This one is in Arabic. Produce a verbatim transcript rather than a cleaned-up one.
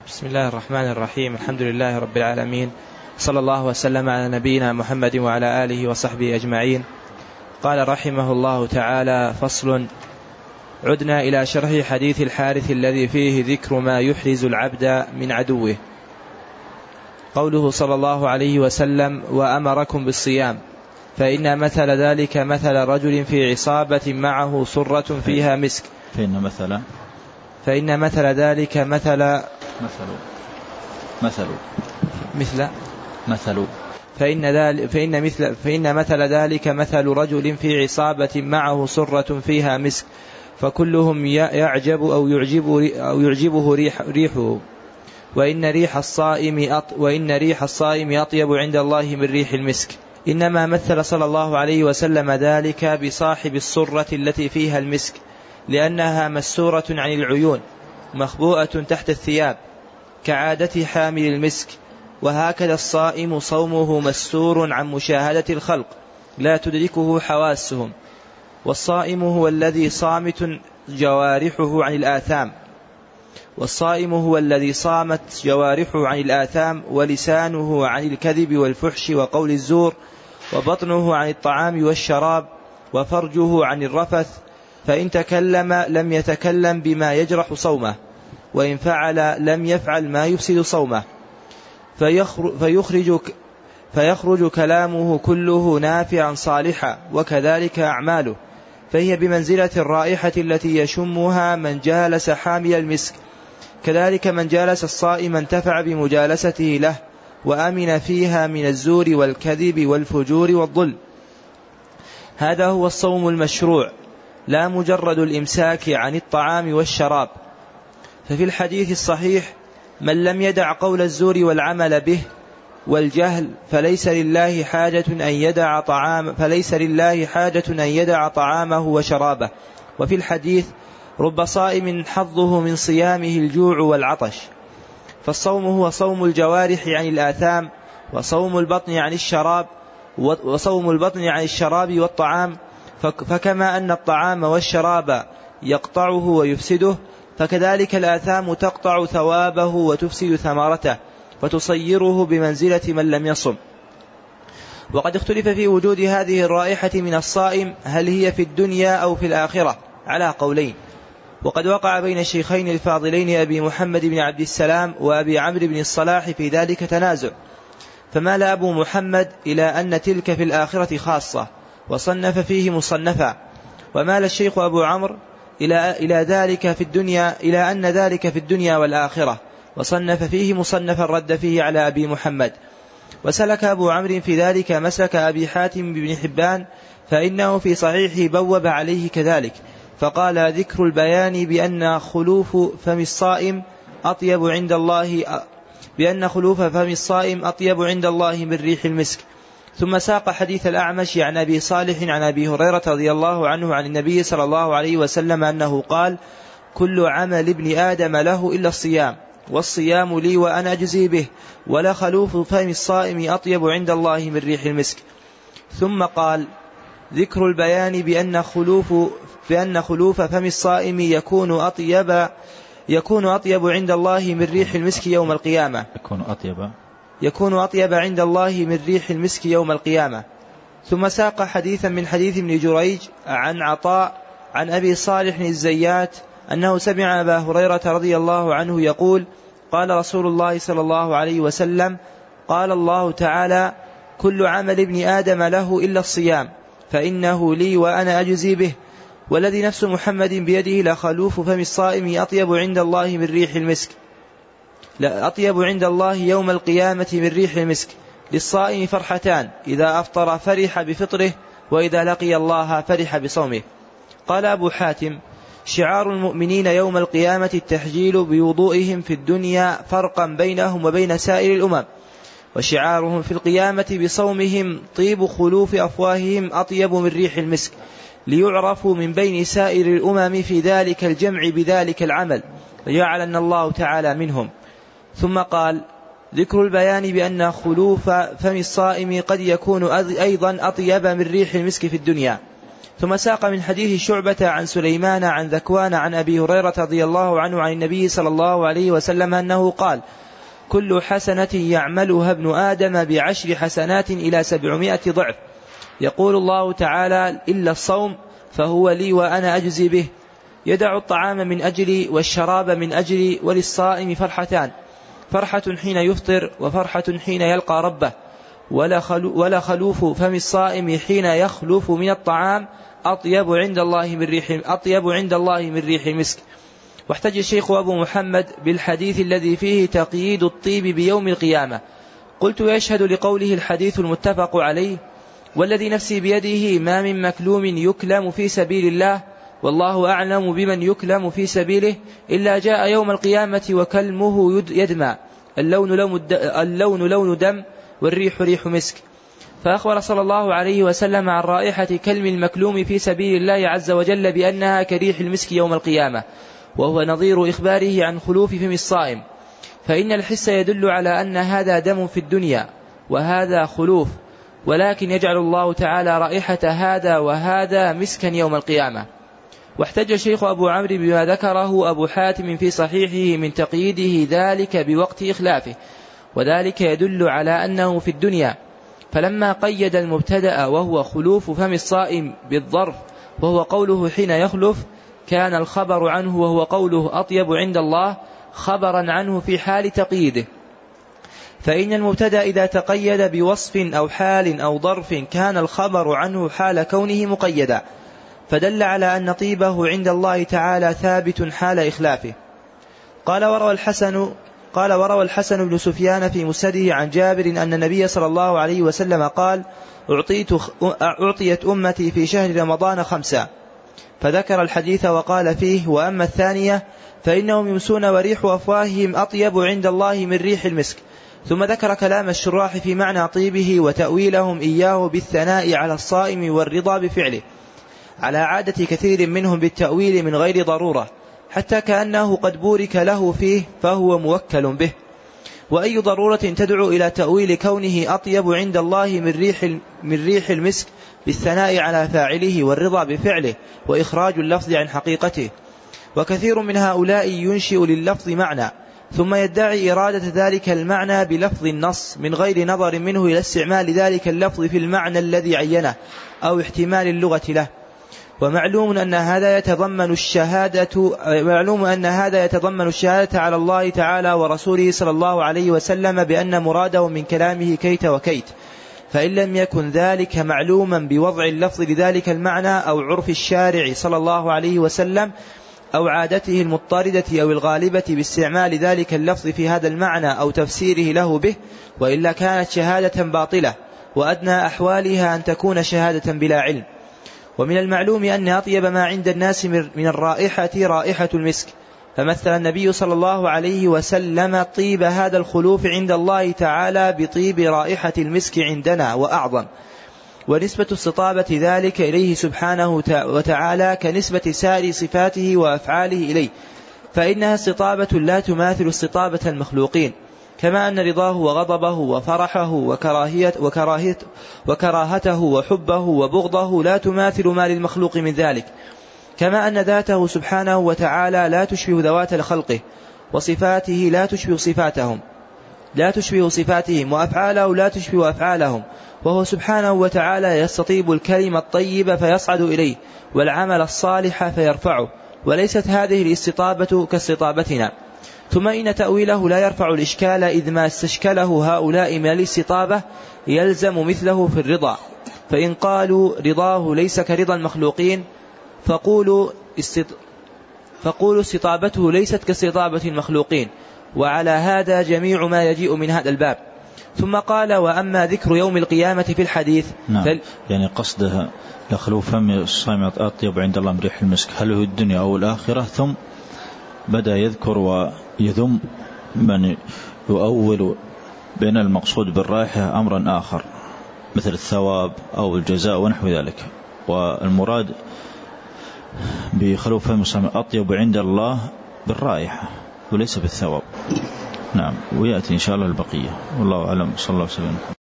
بسم الله الرحمن الرحيم. الحمد لله رب العالمين، صلى الله وسلم على نبينا محمد وعلى آله وصحبه أجمعين. قال رحمه الله تعالى: فصل. عدنا إلى شرح حديث الحارث الذي فيه ذكر ما يحرز العبد من عدوه. قوله صلى الله عليه وسلم: وأمركم بالصيام، فإن مثل ذلك مثل رجل في عصابة معه صرة فيها مسك. فإن مثل فإن مثل ذلك مثل مثل مثل مثل مثل فإن, ذلك فإن, مثل فإن مثل ذلك مثل رجل في عصابة معه صرة فيها مسك، فكلهم يعجب أو, يعجب أو يعجبه ريح ريحه، وإن ريح الصائم أط وإن ريح الصائم أطيب عند الله من ريح المسك. إنما مثل صلى الله عليه وسلم ذلك بصاحب الصرة التي فيها المسك، لأنها مسورة عن العيون مخبوءة تحت الثياب كعادة حامل المسك. وهكذا الصائم صومه مستور عن مشاهدة الخلق لا تدركه حواسهم. والصائم هو الذي صامت جوارحه عن الآثام والصائم هو الذي صامت جوارحه عن الآثام ولسانه عن الكذب والفحش وقول الزور، وبطنه عن الطعام والشراب، وفرجه عن الرفث. فإن تكلم لم يتكلم بما يجرح صومه، وإن فعل لم يفعل ما يفسد صومه، فيخرج, فيخرج كلامه كله نافعا صالحا، وكذلك أعماله، فهي بمنزلة الرائحة التي يشمها من جالس حامل المسك. كذلك من جالس الصائم انتفع بمجالسته له، وأمن فيها من الزور والكذب والفجور والضل. هذا هو الصوم المشروع، لا مجرد الإمساك عن الطعام والشراب. ففي الحديث الصحيح: من لم يدع قول الزور والعمل به والجهل فليس لله حاجة أن يدع طعام فليس لله حاجة أن يدع طعامه وشرابه. وفي الحديث: رب صائم حظه من صيامه الجوع والعطش. فالصوم هو صوم الجوارح عن الآثام، وصوم البطن عن الشراب وصوم البطن عن الشراب والطعام. فكما أن الطعام والشراب يقطعه ويفسده، فكذلك الآثام تقطع ثوابه وتفسد ثمرته، فتصيره بمنزلة من لم يصم. وقد اختلف في وجود هذه الرائحة من الصائم، هل هي في الدنيا أو في الآخرة، على قولين. وقد وقع بين الشيخين الفاضلين أبي محمد بن عبد السلام وأبي عمرو بن الصلاح في ذلك تنازع، فمال أبو محمد إلى أن تلك في الآخرة خاصة، وصنف فيه مصنفا. ومال الشيخ أبو عمرو إلى إلى ذلك في الدنيا إلى أن ذلك في الدنيا والآخرة، وصنف فيه مصنفا رد فيه على أبي محمد. وسلك أبو عمرو في ذلك مسلك أبي حاتم بن حبان، فإنه في صحيحه بوب عليه كذلك، فقال: ذكر البيان بأن خلوف فم الصائم أطيب عند الله بأن خلوف فم الصائم أطيب عند الله من ريح المسك. ثم ساق حديث الأعمش عن أبي صالح عن أبي هريرة رضي الله عنه عن النبي صلى الله عليه وسلم أنه قال: كل عمل ابن آدم له إلا الصيام، والصيام لي وأنا أجزي به، ولا خلوف فم الصائم أطيب عند الله من ريح المسك. ثم قال: ذكر البيان بأن خلوف, بأن خلوف فم الصائم يكون أطيب يكون أطيب عند الله من ريح المسك يوم القيامة يكون أطيب يكون أطيب عند الله من ريح المسك يوم القيامة. ثم ساق حديثا من حديث ابن جريج عن عطاء عن أبي صالح الزيات أنه سمع أبا هريرة رضي الله عنه يقول: قال رسول الله صلى الله عليه وسلم: قال الله تعالى: كل عمل ابن آدم له إلا الصيام، فإنه لي وأنا أجزي به، والذي نفس محمد بيده لخلوف فم الصائم أطيب عند الله من ريح المسك لا أطيب عند الله يوم القيامة من ريح المسك. للصائم فرحتان: إذا أفطر فرح بفطره، وإذا لقي الله فرح بصومه. قال أبو حاتم: شعار المؤمنين يوم القيامة التحجيل بوضوئهم في الدنيا فرقا بينهم وبين سائر الأمم، وشعارهم في القيامة بصومهم طيب خلوف أفواههم أطيب من ريح المسك، ليعرفوا من بين سائر الأمم في ذلك الجمع بذلك العمل، فجعلنا الله تعالى منهم. ثم قال: ذكر البيان بأن خلوف فم الصائم قد يكون أيضا أطيب من ريح المسك في الدنيا، ثم ساق من حديث شعبة عن سليمان عن ذكوان عن أبي هريرة رضي الله عنه عن النبي صلى الله عليه وسلم أنه قال: كل حسنة يعملها ابن آدم بعشر حسنات إلى سبعمائة ضعف. يقول الله تعالى: إلا الصوم فهو لي وأنا أجزي به. يدع الطعام من أجلي والشراب من أجلي، وللصائم فرحتان: فرحة حين يفطر وفرحة حين يلقى ربه. ولا خلوف فم الصائم حين يخلف من الطعام أطيب عند الله من ريح أطيب عند الله من ريح المسك. واحتج الشيخ أبو محمد بالحديث الذي فيه تقييد الطيب بيوم القيامة. قلت: يشهد لقوله الحديث المتفق عليه، والذي نفسي بيده ما من مكلوم يكلم في سبيل الله، والله أعلم بمن يكلم في سبيله، إلا جاء يوم القيامة وكلمه يدمى، اللون لون, اللون لون دم والريح ريح مسك. فأخبر صلى الله عليه وسلم عن رائحة كلم المكلوم في سبيل الله عز وجل بأنها كريح المسك يوم القيامة، وهو نظير إخباره عن خلوف فم الصائم. فإن الحس يدل على أن هذا دم في الدنيا وهذا خلوف، ولكن يجعل الله تعالى رائحة هذا وهذا مسكا يوم القيامة. واحتج الشيخ أبو عمرو بما ذكره أبو حاتم في صحيحه من تقييده ذلك بوقت إخلافه، وذلك يدل على أنه في الدنيا. فلما قيد المبتدأ وهو خلوف فم الصائم بالظرف وهو قوله حين يخلف، كان الخبر عنه وهو قوله أطيب عند الله خبرا عنه في حال تقييده. فإن المبتدأ إذا تقيد بوصف أو حال أو ظرف كان الخبر عنه حال كونه مقيدا، فدل على أن طيبه عند الله تعالى ثابت حال إخلافه. قال وروى الحسن قال وروى الحسن بن سفيان في مسنده عن جابر أن النبي صلى الله عليه وسلم قال: أعطيت أعطيت أمتي في شهر رمضان خمسة، فذكر الحديث وقال فيه: وأما الثانية فإنهم يمسون وريح أفواههم أطيب عند الله من ريح المسك. ثم ذكر كلام الشراح في معنى طيبه وتأويلهم إياه بالثناء على الصائم والرضا بفعله، على عادة كثير منهم بالتأويل من غير ضرورة، حتى كأنه قد بورك له فيه فهو موكل به. وأي ضرورة تدعو إلى تأويل كونه أطيب عند الله من ريح, من ريح المسك بالثناء على فاعله والرضا بفعله وإخراج اللفظ عن حقيقته. وكثير من هؤلاء ينشئ لللفظ معنى ثم يدعي إرادة ذلك المعنى بلفظ النص من غير نظر منه إلى استعمال ذلك اللفظ في المعنى الذي عينه أو احتمال اللغة له. ومعلوم أن هذا يتضمن الشهادة معلوم أن هذا يتضمن الشهادة على الله تعالى ورسوله صلى الله عليه وسلم بأن مراده من كلامه كيت وكيت، فإن لم يكن ذلك معلوما بوضع اللفظ لذلك المعنى أو عرف الشارع صلى الله عليه وسلم أو عادته المضطردة أو الغالبة باستعمال ذلك اللفظ في هذا المعنى أو تفسيره له به، وإلا كانت شهادة باطلة، وأدنى أحوالها أن تكون شهادة بلا علم. ومن المعلوم أن أطيب ما عند الناس من الرائحة رائحة المسك، فمثل النبي صلى الله عليه وسلم طيب هذا الخلوف عند الله تعالى بطيب رائحة المسك عندنا وأعظم، ونسبة استطابة ذلك إليه سبحانه وتعالى كنسبة سائر صفاته وأفعاله إليه، فإنها استطابة لا تماثل استطابة المخلوقين، كما أن رضاه وغضبه وفرحه وكراهية وكراهية وكراهته وحبه وبغضه لا تماثل ما للمخلوق من ذلك، كما أن ذاته سبحانه وتعالى لا تشبه ذوات خلقه، وصفاته لا تشبه صفاتهم لا تشبه صفاتهم وأفعاله لا تشبه أفعالهم، وهو سبحانه وتعالى يستطيب الكلمة الطيبة فيصعد إليه والعمل الصالح فيرفعه، وليست هذه الاستطابة كاستطابتنا. ثم إن تأويله لا يرفع الإشكال، إذ ما استشكله هؤلاء من الاستطابة يلزم مثله في الرضا، فإن قالوا رضاه ليس كرضا المخلوقين فقولوا استط... فقولوا استطابته ليست كاستطابة المخلوقين، وعلى هذا جميع ما يجيء من هذا الباب. ثم قال: وأما ذكر يوم القيامة في الحديث. نعم. فل... يعني قصدها لخلوف فم الصائم أطيب عند الله من ريح المسك، هل هو الدنيا أو الآخرة؟ ثم بدأ يذكر ويذم من يؤول بين المقصود بالرائحة أمرا آخر مثل الثواب أو الجزاء ونحو ذلك، والمراد بخلوف فم الصائم أطيب عند الله بالرائحة وليس بالثواب. نعم، ويأتي إن شاء الله البقية، والله أعلم. صلى الله عليه وسلم.